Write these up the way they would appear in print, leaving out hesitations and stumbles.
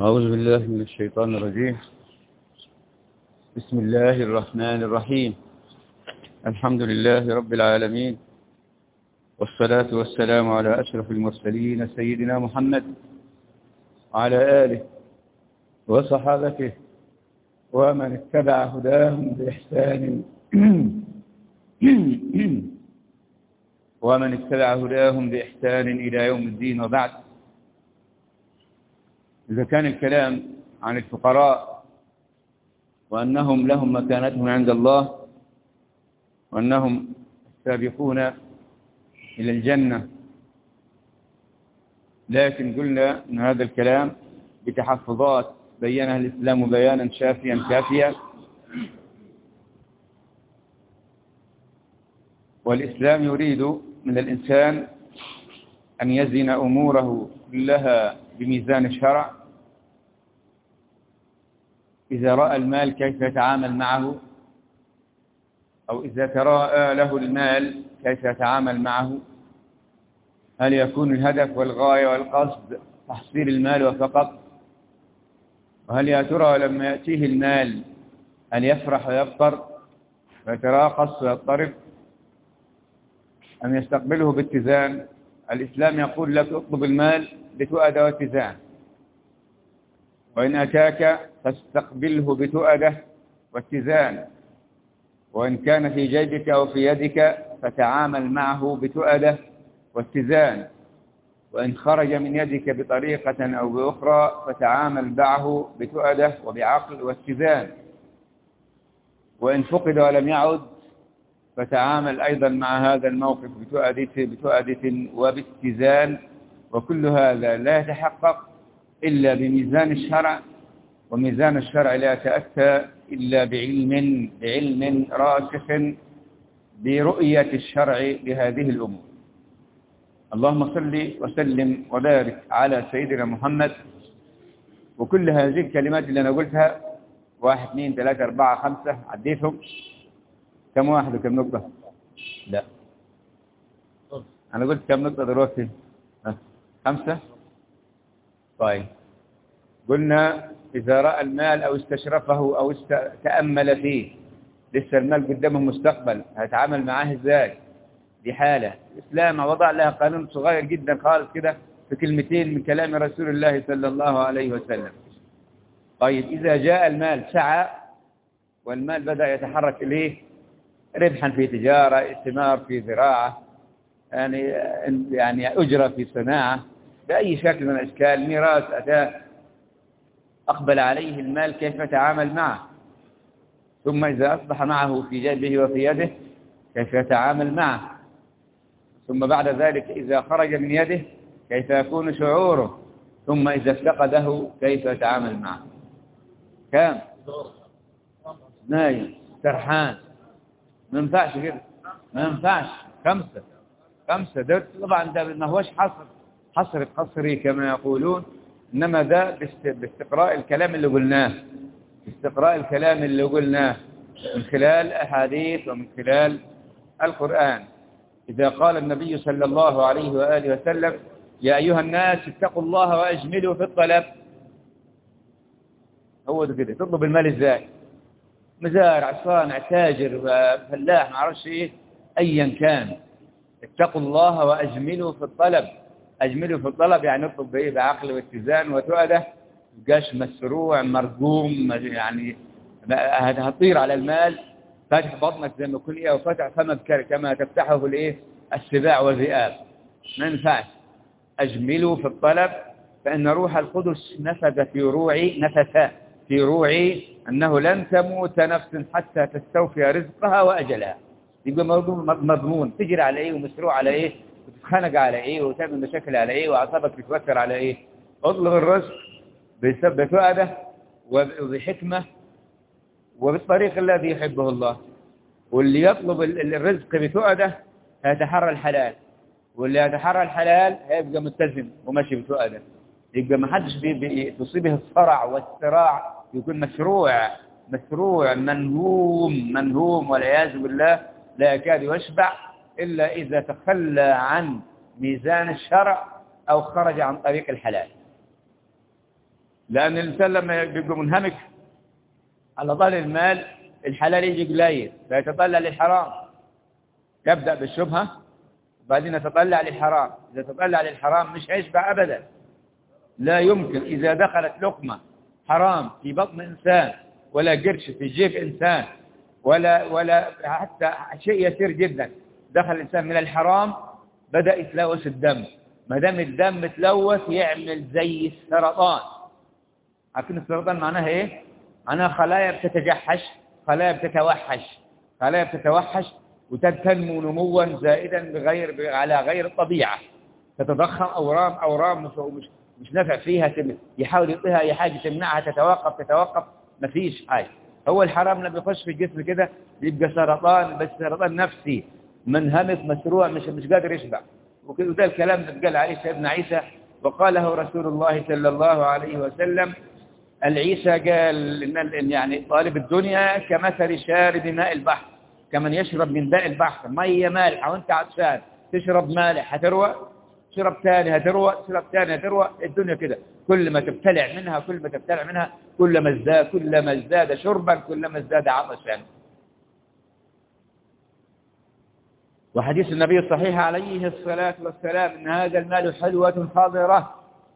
أعوذ بالله من الشيطان الرجيم. بسم الله الرحمن الرحيم. الحمد لله رب العالمين، والصلاة والسلام على أشرف المرسلين سيدنا محمد وعلى آله وصحابته ومن اتبع هداهم بإحسان إلى يوم الدين. وبعد، إذا كان الكلام عن الفقراء وأنهم لهم مكانتهم عند الله وأنهم سابقون إلى الجنة، لكن قلنا أن هذا الكلام بتحفظات بينها الإسلام بيانا شافيا كافيا. والإسلام يريد من الإنسان أن يزن أموره كلها بميزان الشرع. إذا رأى المال كيف يتعامل معه، أو إذا تراءى له المال كيف يتعامل معه. هل يكون الهدف والغاية والقصد تحصيل المال وفقط؟ وهل يا ترى لما يأتيه المال أن يفرح ويبطر ويتراقص ويضطرب، أم يستقبله باتزان؟ الإسلام يقول لك اطلب المال بتؤدة واتزان، وإن أتاك فاستقبله بتؤدة واتزان، وإن كان في جيبك أو في يدك فتعامل معه بتؤدة واتزان، وإن خرج من يدك بطريقة أو بأخرى فتعامل معه بتؤدة وبعقل واتزان، وإن فقد ولم يعد فتعامل أيضا مع هذا الموقف بتؤدة وباتزان. وكل هذا لا يتحقق إلا بميزان الشرع، وميزان الشرع لا يتأتى إلا بعلم راسخ برؤية الشرع لهذه الأمور. اللهم صل وسلم وبارك على سيدنا محمد. وكل هذه الكلمات اللي أنا قلتها 1 2 3 4 5 عديتهم كم واحد وكم نقطة؟ لا، أنا قلت كم نقطة دلوقتي؟ 5. طيب، قلنا إذا رأى المال أو استشرفه أو تأمل فيه، لسه المال قدامه مستقبل، هيتعامل معاه إزاي؟ دي حالة. الإسلام وضع لها قانون صغير جدا خالص كده في كلمتين من كلام رسول الله صلى الله عليه وسلم. طيب، إذا جاء المال سعى والمال بدأ يتحرك إليه ربحا في تجارة، استثمار في زراعة، يعني أجرة في صناعة، بأي شكل من الأشكال، ميراث أتاه، أقبل عليه المال كيف يتعامل معه. ثم إذا أصبح معه في جيبه وفي يده كيف يتعامل معه. ثم بعد ذلك إذا خرج من يده كيف يكون شعوره. ثم إذا افتقده كيف يتعامل معه. كم؟ نايم سرحان، ما ينفعش كده، ما ينفعش. 5 ده طبعا ده ما هوش حصر قصري كما يقولون، إنما ده باستقراء الكلام اللي قلناه من خلال أحاديث ومن خلال القرآن. إذا قال النبي صلى الله عليه وآله وسلم: يا أيها الناس اتقوا الله وأجملوا في الطلب. هو ده كده. تطلب المال إزاي؟ مزارع، صانع، تاجر، فلاح، ما عرفش إيه، أيا كان، اتقوا الله وأجملوا في الطلب. أجملوا في الطلب يعني اطلب بإيه؟ بعقل واتزان وتؤدة، جاش مسروع مرجوم، يعني هتطير على المال فاتح بطنك زي ما يكون أو فاتح فمك كما تفتحه السباع والذئاب. ما ينفعش. أجملوا في الطلب، فإن روح القدس نفث في روعي أنه لن تموت نفس حتى تستوفي رزقها وأجلها. يبقى مضمون. تجري على إيه ومسروع على إيه وتتخانق على إيه وتعمل مشاكل على إيه وأعصابك تتوتر على إيه. اطلب الرزق بتؤدة وبحكمة وبالطريق الذي يحبه الله. واللي يطلب الرزق بتؤدة هيتحرى الحلال، واللي يتحرى الحلال هيبقى متزن وماشي بتؤدة. يبقى ما حدش تصيبه الصرع والصراع، يكون مسروع منهوم والعياذ بالله، لا يكاد يشبع إلا إذا تخلى عن ميزان الشرع أو خرج عن طريق الحلال. لأن الإنسان لما يبقى منهمك على ظهر المال الحلال يجي قليل فيتطلع للحرام، يبدأ بالشبهة وبعدين يتطلع للحرام. إذا تطلع للحرام مش هيشبع أبدا، لا يمكن. إذا دخلت لقمة حرام في بطن إنسان ولا قرش في جيب إنسان ولا حتى شيء يسير جدا دخل الإنسان من الحرام، بدأ يتلوث الدم. ما دام الدم تلوث يعمل زي السرطان. عارفين السرطان معناها إيه؟ معناها خلايا بتتجحش، خلايا بتتوحش، خلايا بتتوحش وتنمو نموا زائدا على غير الطبيعة، تتضخم أورام مش نافع فيها، يحاول يعطيها أي حاجة تمنعها، تتوقف مفيش حاجة. هو الحرام لما يخش في الجسم كده يبقى سرطان، بس سرطان نفسي منهمك مسروع مش قادر يشبع. وده الكلام اللي قال عليه سيدنا عيسى وقاله رسول الله صلى الله عليه وسلم. العيسى قال يعني طالب الدنيا كمثل شارب ماء البحر، كمن يشرب من ماء البحر، مية مالحة وانت عطشان تشرب مالح هتروى، تشرب ثاني هتروى، تشرب ثاني هتروى. الدنيا كده كل ما تبتلع منها كل ما ازداد شربا كل ما ازداد عطشا. وحديث النبي الصحيح عليه الصلاة والسلام إن هذا المال حلوة خضرة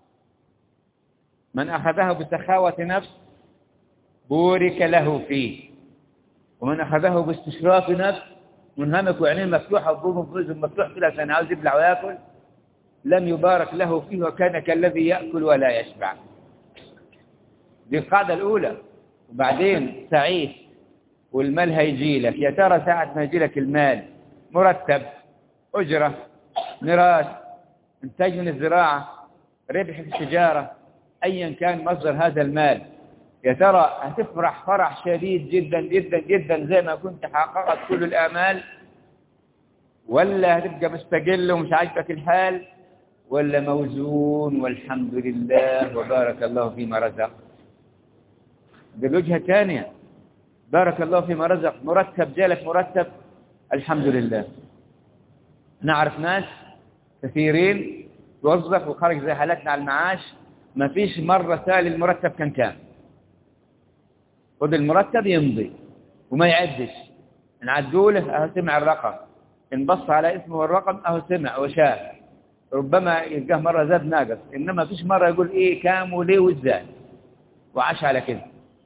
من أخذه بسخاوة نفس بورك له فيه، ومن أخذه باستشراف نفس منهمك وعينيه مفتوحة وبوزه مفتوح كده عشان عاوز يبلع وياكل لم يبارك له فيه وكان كالذي يأكل ولا يشبع. دي القاعدة الأولى. وبعدين سعيد والمال هيجي لك. يا ترى ساعة ما يجي لك المال مرتب، أجرة، ميراث، إنتاج من الزراعة، ربح في التجارة، أيا كان مصدر هذا المال، يا ترى هتفرح فرح شديد جدا جدا جدا زي ما كنت حققت كل الآمال، ولا هتبقى مستقل ومش عاجبك الحال، ولا موزون والحمد لله وبارك الله فيما رزق؟ بالوجهة الثانية بارك الله فيما رزق. مرتب جالك مرتب الحمد لله. نعرف ناس كثيرين توظف وخرج زي حالتنا على المعاش ما فيش مرة سأل المرتب كان خد المرتب يمضي وما يعدش، نعدوا له اهو سمع الرقم، انبص على اسمه والرقم اهو سمع وشاف، ربما يلقاه مرة زاد ناقص، انما فيش مرة يقول ايه كام وليه وازاي وعاش على كده.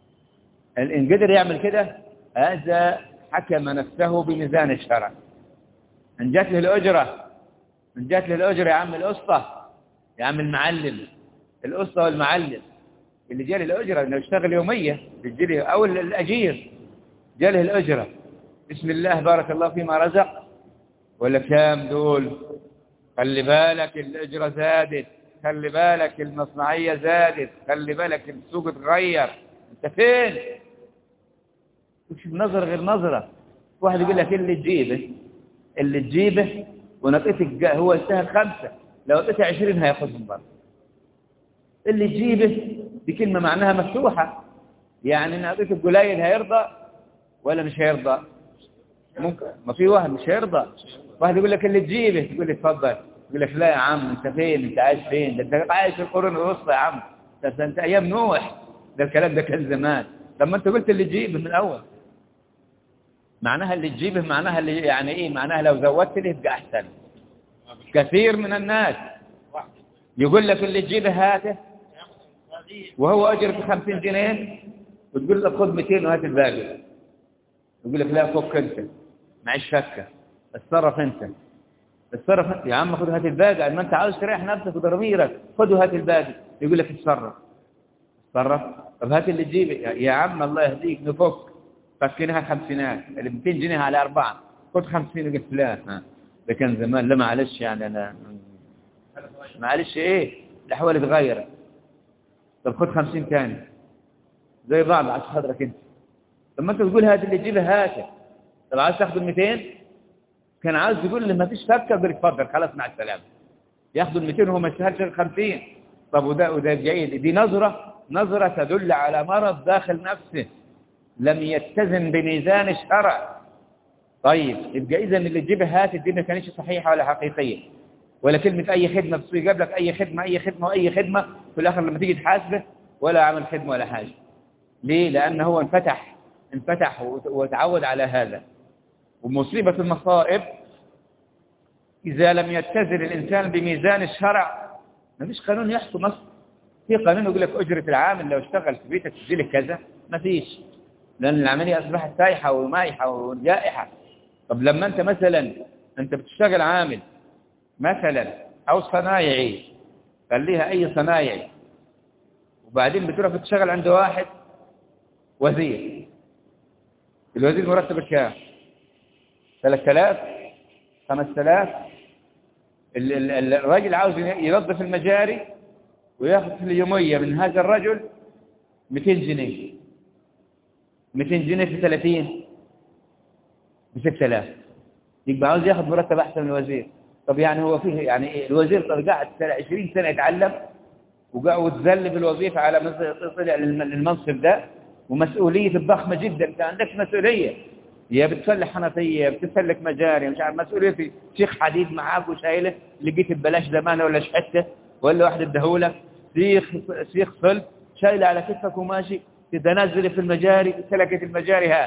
ان قدر يعمل كده هذا حكم نفسه بميزان الشرع. ان جات له الأجرة يا عم الأسطى، يا عم المعلم، الأسطى والمعلم اللي جاله الأجرة انه يشتغل يومية بيجي او الأجير جاله الأجرة، بسم الله بارك الله فيما رزق، ولا كام دول؟ خلي بالك الأجرة زادت، خلي بالك المصنعية زادت، خلي بالك السوق اتغير، انت فين؟ مش النظر غير نظرة. واحد يقول لك اللي تجيبه ونقيتك هو يستاهل 5، لو قيته 20 هياخدهم برضه. اللي تجيبه دي كلمة معناها مفتوحة، يعني ان قيتك قليل هيرضى ولا مش هيرضى؟ ممكن ما في واحد مش هيرضى. واحد يقول لك اللي تجيبه تقول لي اتفضل، يقول لك لا يا عم انت فين؟ انت عايش فين؟ ده انت عايش في القرون الوسطى يا عم، ده انت ايام نوح، ده الكلام ده كان زمان. لما انت قلت اللي تجيبه من الاول معناها اللي تجيبه، معناها اللي يعني ايه؟ معناها لو زودت له يبقى احسن. كثير من الناس يقول لك اللي تجيبه هاته وهو اجرك 50 جنيه وتقول له خذ 200 وهات الباقي، يقول لك لا فك انت معيش فكه، اتصرف انت يا عم، خذ هات الباقي، ما انت عاوز تريح نفسك وضميرك خذ وهات الباقي، يقول لك اتصرف. طب هات اللي تجيبه يا عم الله يهديك نفك، فكناها 50 اللي 200 جنيه على 4 خذ 50. قلت لا ده كان زمان، لا معلش يعني انا معلش ايه الاحوال اتغيرت. طب خذ 50 ثاني زي بعض عشان خاطرك انت. لما انت تقول هات اللي تجيبه هاته، طب عايز تاخذ 200 كان عاوز تقول له ما فيش فكه، يقول لك اتفضل خلاص مع السلامه، ياخذوا ال 200 وهو ما يستاهلش ال 50. طب وده جيد، دي نظره تدل على مرض داخل نفسه لم يتزن بميزان الشرع. طيب يبقى اذا اللي تجيبه هات دي ما كانتش صحيحه ولا حقيقيه، ولا كلمه اي خدمه، بس يجيب لك اي خدمه في الاخر لما تيجي تحاسبه ولا عمل خدمة ولا حاجة. ليه؟ لأنه هو انفتح وتعود على هذا. ومصيبة المصائب إذا لم يتزن الإنسان بميزان الشرع، ما فيش قانون يحكم مصر. في قانون يقول لك أجرة العامل لو اشتغل في بيتك تجي لك كذا، ما فيش، لأن العملية أصبحت سايحة ومايحة وجائحة. طب لما أنت مثلا أنت بتشتغل عامل مثلا أو صنايعي، خليها أي صنايعي، وبعدين بتروح بتشتغل عند واحد وزير، الوزير مرتب كام؟ 3000 5000. الراجل عاوز ينظف المجاري وياخذ في اليومية من هذا الرجل 200 جنيه. 200 جنيه في 30 ب 6000. يبقى عاوز ياخذ مرتب أحسن من الوزير. طب يعني هو فيه يعني إيه؟ الوزير طب قاعد 20 سنة يتعلم وتذل بالوظيفة على طلع المنصب ده، ومسؤولية ضخمة جدا. انت عندك مسؤولية، يا بتصلح حنفية، بتسلك مجاري، مش عارف مسؤولية شيخ حديد معاك وشايله، لقيت ببلاش زمانه ولا شحته ولا واحد ادهولك، سيخ صلب شايله على كتفك وماشي تتنزل في المجاري، سلكت المجاري ها.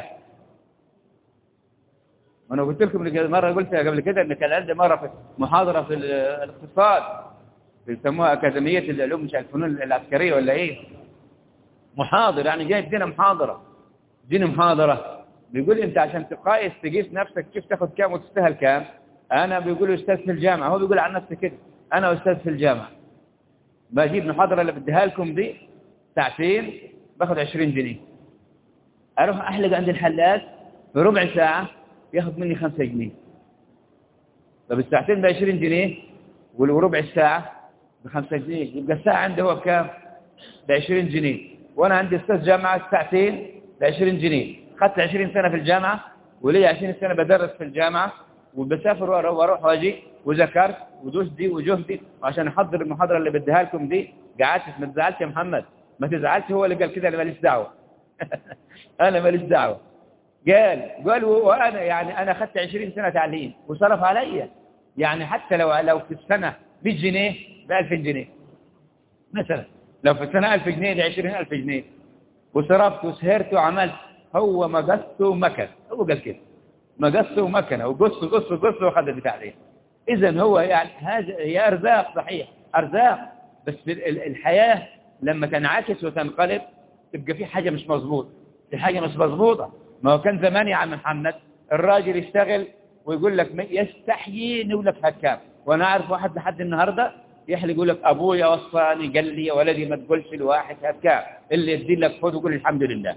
وانا قلت لكم مرة، قلتها قبل كده ان كان عندي مرة في محاضرة في الاقتصاد بيسموها أكاديمية العلوم مش الفنون العسكرية ولا إيه، محاضر يعني جاي يدينا محاضرة بيقول أنت عشان تقيس نفسك كيف تاخذ كام وتستاهل كام. أنا بيقول أستاذ في الجامعة، هو بيقول عن نفسه كده أنا أستاذ في الجامعة، بجيب المحاضرة اللي بديها لكم دي ساعتين باخذ 20 جنيه، أروح أحلق عند الحلاق في ربع ساعة ياخذ مني 5 جنيه. طب الساعتين ب 20 جنيه وربع الساعة ب5 جنيه، يبقى الساعة عنده هو بكام؟ ب20 جنيه. وأنا عندي أستاذ جامعة ساعتين ب20 جنيه. خدت 20 سنة في الجامعة ولي 20 سنة بدرس في الجامعة وبسافر وأروح وأجي وذكرت ودوسدي وجهدي عشان أحضر المحاضرة اللي بديها لكم دي. قعدت ما تزعلش يا محمد، ما تزعلش، هو اللي قال كده، أنا ماليش دعوة. أنا ماليش دعوة. قال وأنا يعني أنا خدت 20 سنة تعليم وصرف عليا، يعني حتى لو في السنة 100 جنيه ب 2000 جنيه مثلا، لو في السنة 1000 جنيه ل 20000 جنيه، وصرفت وسهرت وعملت. هو ما قص ومكن، هو قال كده ما قص ومكن وقص وخذ بتاعه. إذن هو يعني هذا هي أرزاق، صحيح أرزاق، بس الحياة لما تنعكس وتنقلب تبقى في حاجة مش مظبوطة، في حاجة مش مظبوطة. ما هو كان زمان يا عم محمد الراجل يشتغل ويقول لك يستحيي نقول لك هكام. وانا اعرف واحد لحد النهارده يحلق يقول لك ابويا وصاني قال لي يا ولدي ما تقولش لواحد هكام، اللي يدي لك خذ وقول الحمد لله.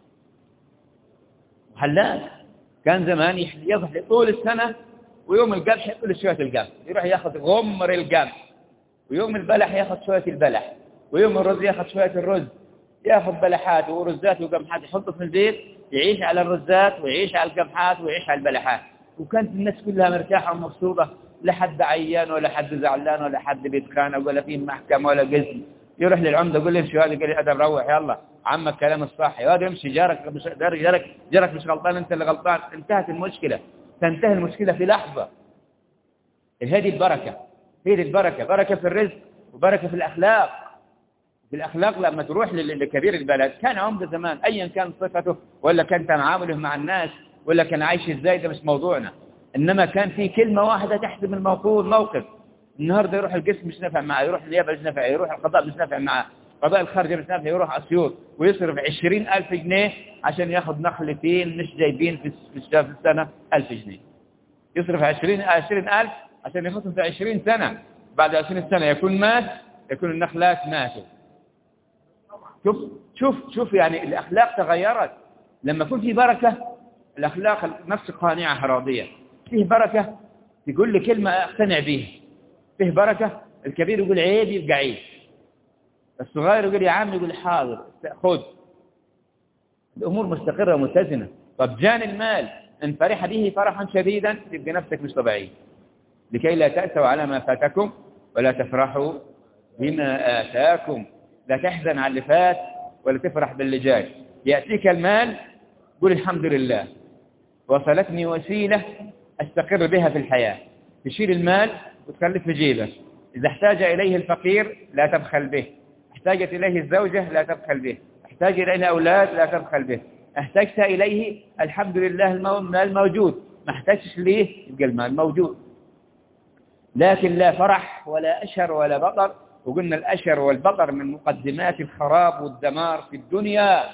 حلاق كان زمان يحلق طول السنه، ويوم القمح ياكل شويه القمح، يروح ياخذ غمر القمح، ويوم البلح ياخذ شويه البلح، ويوم الرز ياخذ شويه الرز، ياخذ بلحات ورزات وقمحات يحطه في البيت، يعيش على الرزات ويعيش على القمحات ويعيش على البلحات. وكانت الناس كلها مرتاحة ومبسوطة، لا حد عيان ولا حد زعلان ولا حد بيتخانق ولا فيه محكمة ولا قسم. يروح للعمدة يقول له امشي، هذا قال لي ادم روح يلا عمك كلام الصح، هذا امشي، جارك مش غلطان، انت اللي غلطان. انتهت المشكلة، تنتهي المشكلة في لحظة. هذه البركة، هذه البركة، بركة في الرزق وبركة في الأخلاق. في الأخلاق لما تروح لكبير البلد، كان عمدة زمان أيا كان صفته ولا كان تعامله مع الناس ولا كان عايش ازاي، ده مش موضوعنا. إنما كان في كلمة واحدة تحسب الموقف. النهاردة يروح القسم مش نافع معه، يروح النيابة مش نافع، يروح القضاء مش نافع معه، قضاء الخارجية مش نافع، يروح أسيوط ويصرف 20,000 جنيه عشان ياخذ نخلتين مش جايبين في السنة 1000 جنيه. يصرف 20,000 عشان ياخذهم في 20 سنة، بعد 20 سنة يكون مات، يكون النخلات ماتوا. شوف يعني الأخلاق تغيرت. لما يكون في بركة الأخلاق نفس قانعة راضية. فيه بركة يقول لي كلمة أقتنع بيها، فيه بركة الكبير يقول عيب يبقى عيب، الصغير يقول يا عم يقول حاضر خذ. الأمور مستقرة ومتزنة. طب جان المال إن فرح به فرحا شديدا تبقى نفسك مش طبيعي. لكي لا تأسوا على ما فاتكم ولا تفرحوا بما آتاكم. لا تحزن على اللي فات ولا تفرح باللي جاي. يأتيك المال قل الحمد لله، وصلتني وسيلة أستقر بها في الحياة. تشيل المال وتخليه في جيبك. إذا احتاج إليه الفقير لا تبخل به، احتاجت إليه الزوجة لا تبخل به، احتاج إليه أولاد لا تبخل به، احتاجت إليه الحمد لله المال موجود، ما احتاجش ليه يبقى المال موجود. لكن لا فرح ولا أشر ولا بطر. وقلنا الأشر والبطر من مقدمات الخراب والدمار في الدنيا.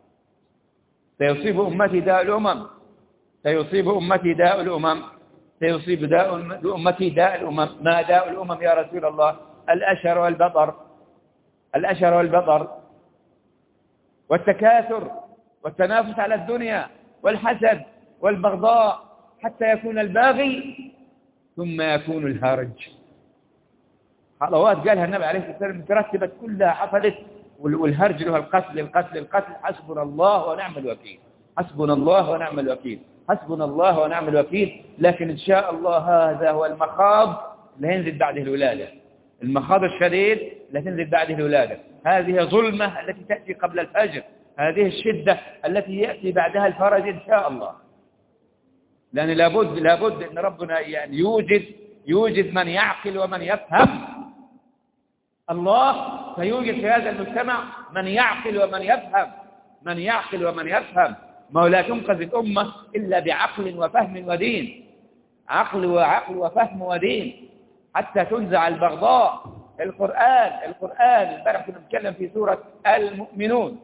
سيصيب أمتي داء الأمم، سيصيب أمتي داء الأمم، سيصيب أمتي داء الأمم. ما داء الأمم يا رسول الله؟ الأشر والبطر، الأشر والبطر والتكاثر والتنافس على الدنيا والحسد والبغضاء حتى يكون الباغي ثم يكون الهارج. خطوات قالها النبي عليه الصلاة والسلام ترتبت كلها حصلت. والهرج له القتل القتل القتل. حسبنا الله ونعم الوكيل، حسبنا الله ونعم الوكيل، حسبنا الله ونعم الوكيل. لكن إن شاء الله هذا هو المخاض اللي ينزل بعده الولادة، المخاض الشديد اللي تنزل بعده الولادة. هذه ظلمة التي تأتي قبل الفجر، هذه الشدة التي يأتي بعدها الفرج إن شاء الله. لأن لابد أن ربنا يعني يوجد من يعقل ومن يفهم. الله سيوجد في هذا المجتمع من يعقل ومن يفهم، من يعقل ومن يفهم. ما لا تنقذ الأمة إلا بعقل وفهم ودين، عقل وفهم ودين، حتى تنزع البغضاء. القرآن امبارح كنا بنتكلم في سورة المؤمنون،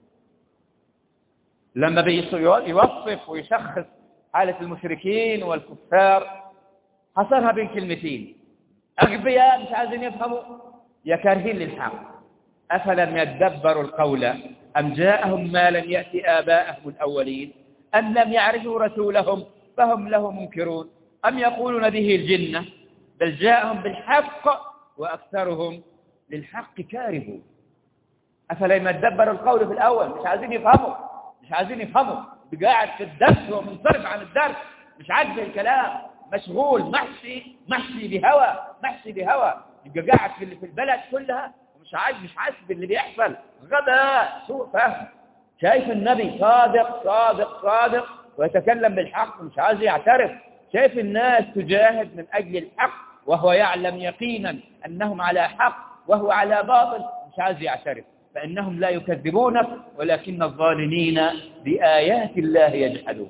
لما يوصف ويشخص حالة المشركين والكفار حصرها بين كلمتين: أغبياء مش عايزين يفهموا، يا كارهين للحق، أفلم يدبروا القول أم جاءهم ما لم يأتي آباءهم الأولين أم لم يعرفوا رسولهم فهم له منكرون أم يقولون به الجنة بل جاءهم بالحق وأكثرهم للحق كارهون. أفلم يدبروا القول في الأول، مش عايزين يفهموا، قاعد في الدرس ومنصرف عن الدرس، مش عاجبه الكلام، مشغول محشي بهوى، يبقى قاعد في البلد كلها ومش حاسس باللي بيحصل. غباء، سوء فهم. شايف النبي صادق ويتكلم بالحق مش عايز يعترف. شايف الناس تجاهد من أجل الحق وهو يعلم يقينا أنهم على حق وهو على باطل، مش عايز يعترف. فإنهم لا يكذبونك ولكن الظالمين بآيات الله يجحدون.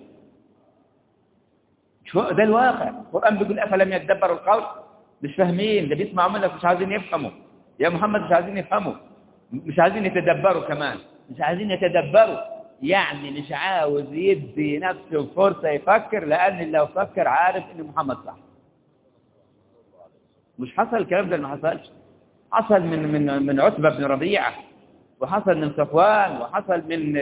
ده الواقع. القرآن بيقول أفلم يدبروا القول، مش فاهمين، ده بيسمعوا منك مش عايزين يفهموا يا محمد، مش عايزين يفهموا، مش عايزين يتدبروا كمان، مش عايزين يتدبروا، يعني مش عاوز يدي نفسه فرصة يفكر، لأن لو فكر عارف إن محمد صح. مش حصل الكلام ده، ما حصلش. حصل من عتبة بن ربيعة، وحصل من صفوان، وحصل من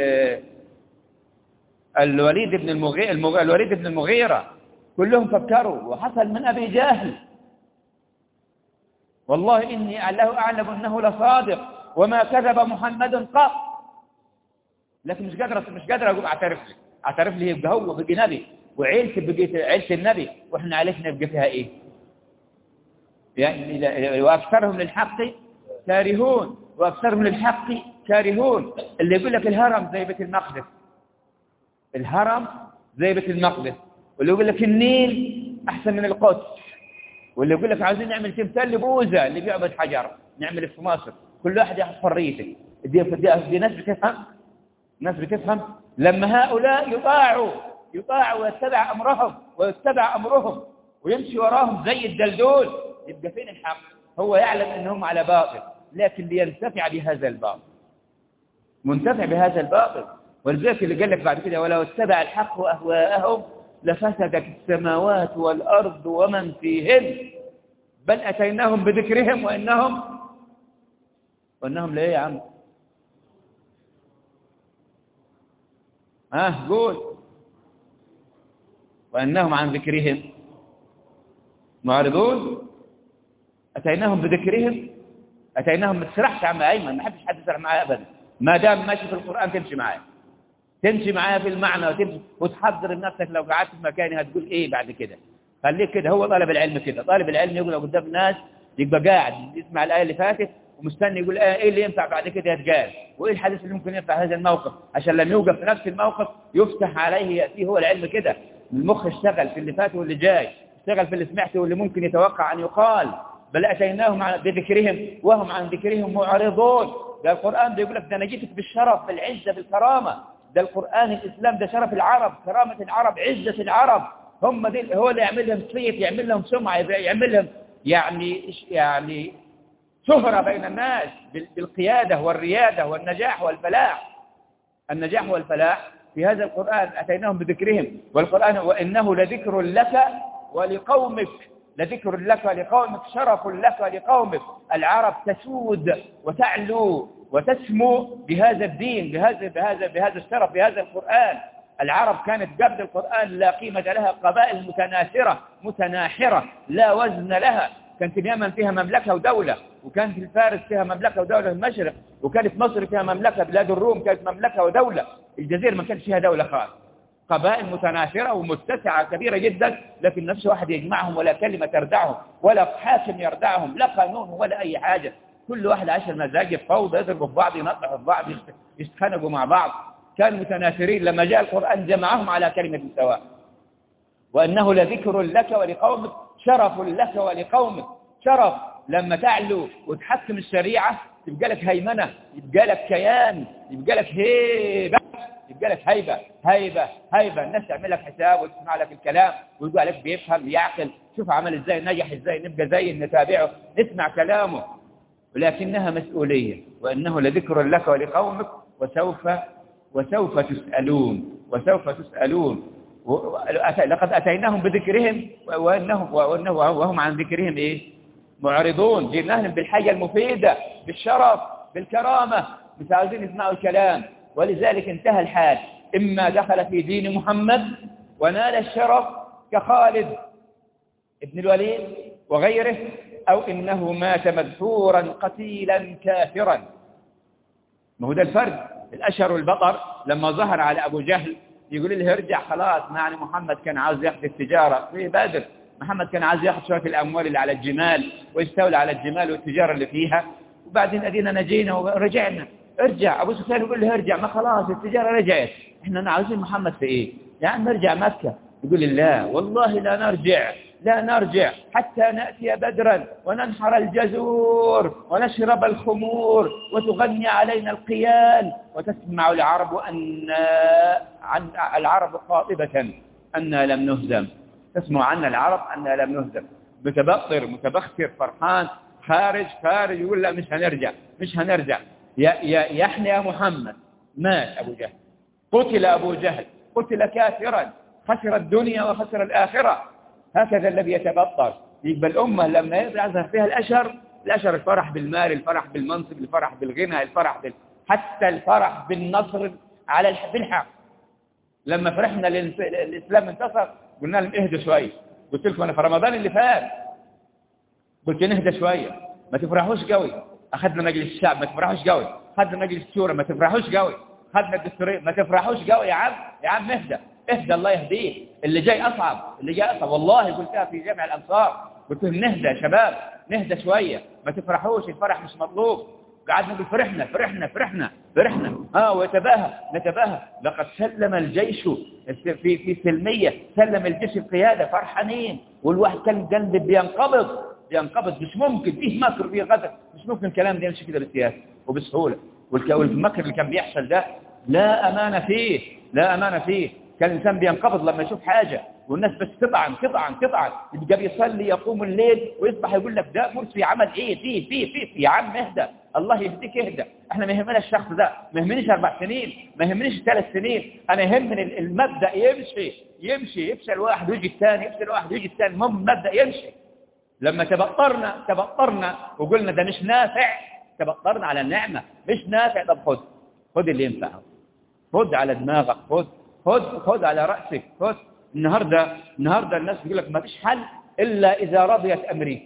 الوليد بن المغيرة، كلهم فكروا. وحصل من أبي جهل، والله إني أعلم أنه لصادق وما كذب محمد قط، لكن مش قادر أقول اعترف لي يبقى هو بقي نبي، وعيلتي بقيت عيلة النبي، وإحنا عيلتنا يبقى فيها إيه؟ يعني وأكثرهم للحق كارهون، وأكثرهم للحق كارهون. اللي يقول لك الهرم زي بيت المقدس، الهرم زي بيت المقدس، واللي يقول لك النيل أحسن من القدس، واللي يقول لك عايزين نعمل تمثال لبوذا اللي بيعبد حجر نعمل في مصر. كل واحد ياخذ حريته. دي ناس بتفهم لما هؤلاء يطاعوا ويتبع أمرهم ويمشي وراهم زي الدلدول، يبقى فين الحق؟ هو يعلم أنهم على باطل، لكن لينتفع بهذا الباطل، منتفع بهذا الباطل. ولذلك اللي قال لك بعد كده: ولو اتبع الحق أهواءهم لفسدت السماوات والأرض ومن فيهن بل أتيناهم بذكرهم وإنهم لا يا عم. قول. وإنهم عن ذكرهم معرضون. أتيناهم بذكرهم، أتيناهم. ما تسرحش عم أيمن، ما حدش يسرح معايا أبدا. ما دام ماشي في القرآن تمشي معايا في المعنى، وتحضر نفسك. لو قعدت في مكاني هتقول إيه بعد كده؟ خليك كده. هو طالب العلم كده، طالب العلم يقول قدام الناس يبقى قاعد يسمع الآية اللي فاتت ومستني يقول إيه اللي ينفع بعد كده يتقال، وإيه الحديث اللي ممكن ينفع هذا الموقف، عشان لما يوقف في نفس الموقف يفتح عليه يأتيه هو العلم كده. المخ اشتغل في اللي فات واللي جاي، اشتغل في اللي سمعته واللي ممكن يتوقع أن يقال. بل أتيناهم بذكرهم وهم عن ذكرهم معرضون. ده القرآن بيقول لك ده أنا جيتك بالشرف بالعزة بالكرامة. ده القرآن الإسلام ده شرف العرب، كرامة العرب، عزة العرب. هم دي هو اللي يعمل لهم صيت، يعمل لهم سمعة، يعمل لهم يعني شهرة بين الناس بالقيادة والريادة والنجاح والفلاح. النجاح والفلاح في هذا القرآن أتيناهم بذكرهم. والقرآن وإنه لذكر لك ولقومك، لذكر لك ولقومك، شرف لك ولقومك. العرب تسود وتعلو وتسمو بهذا الدين، بهذا الشرف، بهذا القرآن. العرب كانت قبل القرآن لا قيمة لها، قبائل متناثرة متناحرة لا وزن لها. كانت اليمن فيها مملكة ودولة، وكانت الفارس فيها مملكة ودولة في المشرق، وكانت مصر فيها مملكة، بلاد الروم كانت مملكة ودولة. الجزيرة ما كانت فيها دولة خالص. قبائل متناثرة ومتسعة كبيرة جدا، لكن نفس واحد يجمعهم ولا كلمة تردعهم ولا حاكم يردعهم، لا قانون ولا أي حاجة. كل واحد عاش المزاج فوضى، يضربوا في بعض، ينطحوا في بعض، يتخانقوا مع بعض. كانوا متناثرين. لما جاء القرآن جمعهم على كلمة سواء. وأنه لذكر لك ولقومك، شرف لك ولقومك. شرف لما تعلو وتحكم الشريعة يبقى لك هيمنة، يبقى لك كيان، يبقى لك هيبة، يبقى لك هيبة. الناس تعمل لك حساب وتسمع لك الكلام ويقول عليك بيفهم يعقل. شوف عمل ازاي، نجح ازاي، نبقى زي نتابعه، نسمع كلامه. ولكنها مسؤولية. وأنه لذكر لك ولقومك وسوف تسألون. لقد أتيناهم بذكرهم وهم عن ذكرهم معرضون. جئنا لهم بالحاجة المفيدة، بالشرف، بالكرامة، مش عاوزين يسمعوا الكلام. ولذلك انتهى الحال، إما دخل في دين محمد ونال الشرف كخالد ابن الوليد وغيره، أو إنه مات مدحورا قتيلا كافرا. ما هو ده الفرق. الأشهر والبطر لما ظهر على أبو جهل يقول له ارجع خلاص، يعني محمد كان عاوز ياخذ التجارة في بدر، محمد كان عاوز ياخذ شوية الأموال اللي على الجمال ويستولى على الجمال والتجارة اللي فيها، وبعدين أدينا نجينا ورجعنا. ارجع. أبو سفيان يقول له ارجع، ما خلاص التجارة رجعت، احنا عاوزين محمد في ايه؟ يعني نرجع مكة. يقول لا والله لا نرجع حتى نأتي بدرا وننحر الجزور ونشرب الخمور وتغني علينا القيان وتسمع العرب عن العرب خاطبة أننا لم نهزم. تسمع عنا العرب أننا لم نهزم. متبختر فرحان، خارج يقول لا مش هنرجع. يا محمد. مات أبو جهل، قتل أبو جهل، قتل كافرا، خسر الدنيا وخسر الآخرة. هكذا الذي يتبطر. يبقى الأمة لما يظهر فيها الأشهر، الفرح بالمال، الفرح بالمنصب، الفرح بالغنى، حتى الفرح بالنصر على بالحق. لما فرحنا الإسلام انتصر قلنا لهم اهدوا شوية. قلت لكم أنا في رمضان اللي فات قلت نهدى شوية، ما تفرحوش قوي. أخذنا مجلس الشعب، ما تفرحوش قوي. أخذنا مجلس الشورى، ما تفرحوش قوي. أخذنا الدستورية، ما تفرحوش قوي. يا عم اهدى الله يهديه. اللي جاي أصعب والله قلتها في جامع الأنصار، قلت لهم نهدى يا شباب، نهدى شوية، ما تفرحوش، الفرح مش مطلوب. قعدنا نقول فرحنا نتباهى. لقد سلم الجيش في سلمية، سلم الجيش القيادة، فرحانين، والواحد كان قلبه بينقبض. مش ممكن فيه مكر، فيه غدر، مش ممكن الكلام ده يمشي كده بالسياسة وبسهولة. والمكر اللي كان بيحصل ده لا أمانة فيه. كان الإنسان بينقبض لما يشوف حاجة، والناس بس تطعن. يبقى بيصلي، يقوم الليل، ويصبح يقول لك ده مرسي عمل ايه في يا عم اهدى، الله يهديك اهدى. احنا ما يهمنا الشخص ده، ما يهمنيش 4 سنين، ما يهمنيش 3 سنين، انا يهمني المبدأ يمشي. يفشل واحد ويجي الثاني، المهم المبدأ يمشي. لما تبطرنا وقلنا ده مش نافع، تبطرنا على النعمة، مش نافع. طب خد اللي ينفع، خد على دماغك، خد على رأسك، خد. النهاردة الناس بيقول لك ما فيش حل إلا إذا رضيت أمريكا.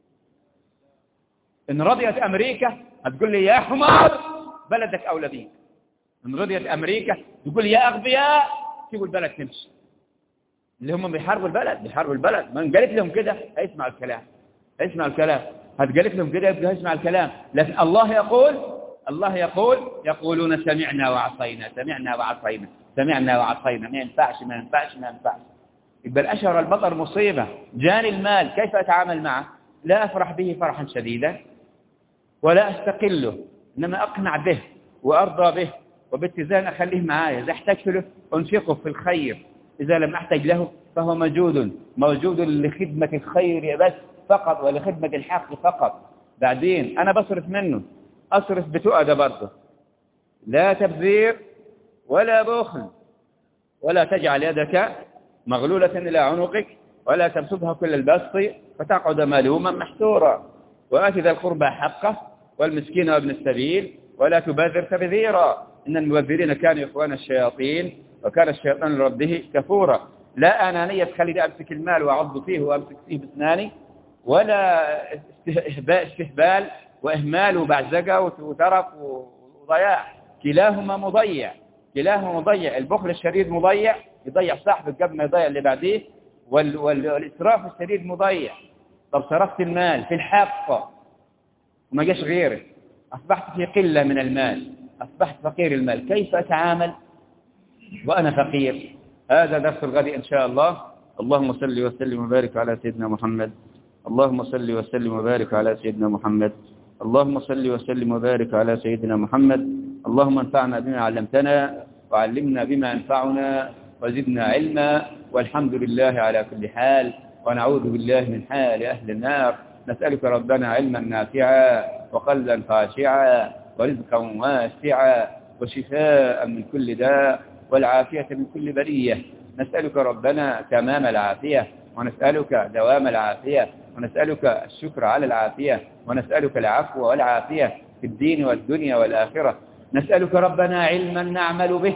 إن رضيت أمريكا هتقول لي يا حمار بلدك أولى بيك. إن رضيت أمريكا تقول يا أغبياء سيبوا البلد تمشي. اللي هم بيحاربوا البلد. من قالت لهم كده هيسمعوا الكلام. هتقالت لهم كده يبقى هيسمع الكلام. لكن الله يقول يقولون سمعنا وعصينا. ما ينفعش. يبقى الأشهر البطر مصيبة. جاني المال كيف أتعامل معه؟ لا أفرح به فرحا شديدا ولا أستقله، إنما أقنع به وأرضى به، وباتزان أخليه معايا. إذا احتجت له أنفقه في الخير، إذا لم أحتج له فهو موجود لخدمة الخير بس فقط، ولخدمة الحق فقط. بعدين أنا بصرف منه، أصرف بتؤدى برضه، لا تبذير ولا بخل، ولا تجعل يدك مغلولة إلى عنقك ولا تبسطها كل البسط فتقعد ملوما محسورا. وآت ذا القربى حقه والمسكين وابن السبيل ولا تبذر تبذيرا إن المبذرين كانوا إخوان الشياطين وكان الشيطان لربه كفورا. لا أنانية تخلي أمسك المال وأعض فيه وأمسك فيه بأسناني، ولا استهبال وإهمال وبعزقة وترف وضياع، كلاهما مضيع. البخل الشديد مضيع، يضيع صاحبك قبل ما يضيع اللي بعديه، والإسراف الشديد مضيع. طب صرفت المال في الحق وما جاش غيرك، أصبحت في قلة من المال، أصبحت فقير المال، كيف أتعامل وأنا فقير؟ هذا درس الغد إن شاء الله. اللهم صل وسلم وبارك على سيدنا محمد. اللهم صل وسلم وبارك على سيدنا محمد. اللهم صل وسلم وبارك على سيدنا محمد. اللهم انفعنا بما علمتنا وعلمنا بما ينفعنا وزدنا علما، والحمد لله على كل حال، ونعوذ بالله من حال أهل النار. نسألك ربنا علما نافعا وقلبا خاشعا ورزقا واسعا وشفاء من كل داء والعافية من كل بلية. نسألك ربنا تمام العافية، ونسألك دوام العافية، ونسألك الشكر على العافية، ونسألك العفو والعافية في الدين والدنيا والآخرة. نسألك ربنا علما نعمل به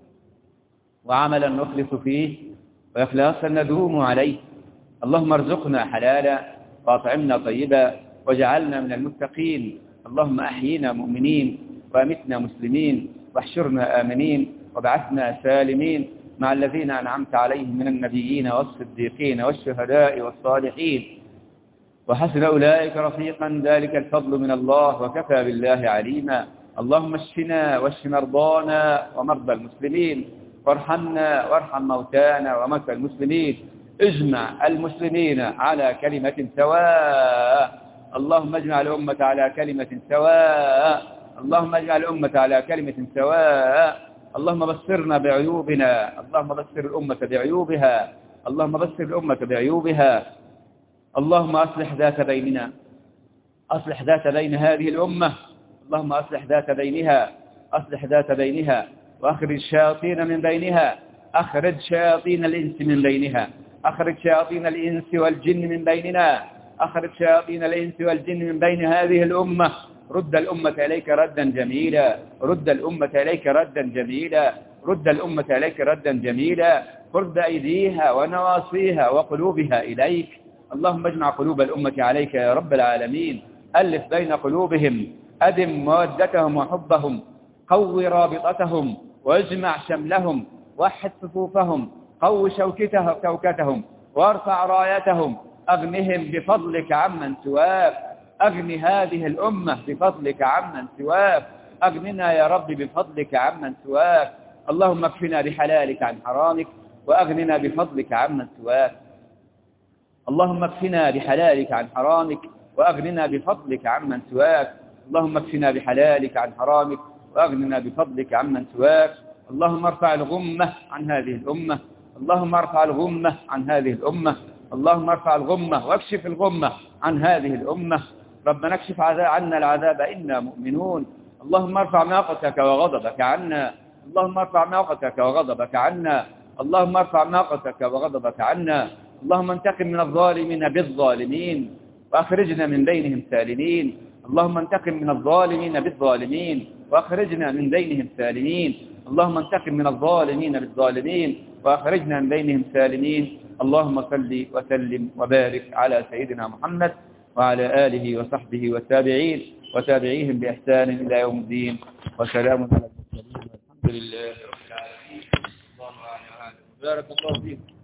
وعملا نخلص فيه وإخلاصا ندوم عليه. اللهم ارزقنا حلالا وأطعمنا طيبا واجعلنا من المتقين. اللهم أحيينا مؤمنين وأمتنا مسلمين واحشرنا آمنين وابعثنا سالمين مع الذين أنعمت عليهم من النبيين والصديقين والشهداء والصالحين، وحسن أولئك رفيقا، ذلك الفضل من الله وكفى بالله عليما. اللهم اشفنا واشف مرضانا ومرضى المسلمين، وارحمنا وارحم موتانا وموتى المسلمين. اجمع المسلمين على كلمة سواء. اللهم اجمع الأمة على كلمة سواء. اللهم اجمع الأمة على كلمة سواء. اللهم بصرنا بعيوبنا، اللهم بصر الأمة بعيوبها، اللهم بصر الأمة بعيوبها. اللهم أصلح ذات بيننا، أصلح ذات بين هذه الأمة. اللهم أصلح ذات بينها، أصلح ذات بينها، وأخرج الشياطين من بينها، أخرج شياطين الإنس من بينها، أخرج شياطين الإنس والجن من بيننا، أخرج شياطين الإنس والجن من بين هذه الأمة. رد الأمة إليك ردا جميلا، رد الأمة إليك ردا جميلا، رد الأمة إليك ردا جميلا. رد أيديها ونواصيها وقلوبها إليك. اللهم اجمع قلوب الأمة عليك يا رب العالمين. ألف بين قلوبهم، أدم مودتهم وحبهم، قو رابطتهم واجمع شملهم، وحد صفوفهم، قو شوكتهم وارفع رايتهم. أغنهم بفضلك عمن سواك، أغن هذه الأمة بفضلك عمن سواك، أغننا يا رب بفضلك عمن سواك. اللهم اكفنا بحلالك عن حرامك وأغننا بفضلك عمن سواك. اللهم اكفنا بحلالك عن حرامك وأغننا بفضلك عمن سواك. اللهم اكفنا بحلالك عن حرامك وأغننا بفضلك عمن سواك. اللهم ارفع الغمة عن هذه الأمة، اللهم ارفع الغمة عن هذه الأمة، اللهم ارفع الغمة واكشف الغمة عن هذه الأمة. ربنا اكشف عنا العذاب إنا مؤمنون. اللهم ارفع مقتك وغضبك عنا، اللهم ارفع مقتك وغضبك عنا، اللهم ارفع مقتك وغضبك عنا. اللهم انتقم من الظالمين بالظالمين وأخرجنا من بينهم سالمين. اللهم انتقم من الظالمين بالظالمين وأخرجنا من بينهم سالمين. اللهم انتقم من الظالمين بالظالمين وأخرجنا من بينهم سالمين. اللهم صل وسلم وبارك على سيدنا محمد وعلى آله وصحبه والتابعين وتابعيهم بإحسان إلى يوم الدين. وسلام على المرسلين والحمد لله رب العالمين. الله أعلم. بارك الله فيكم.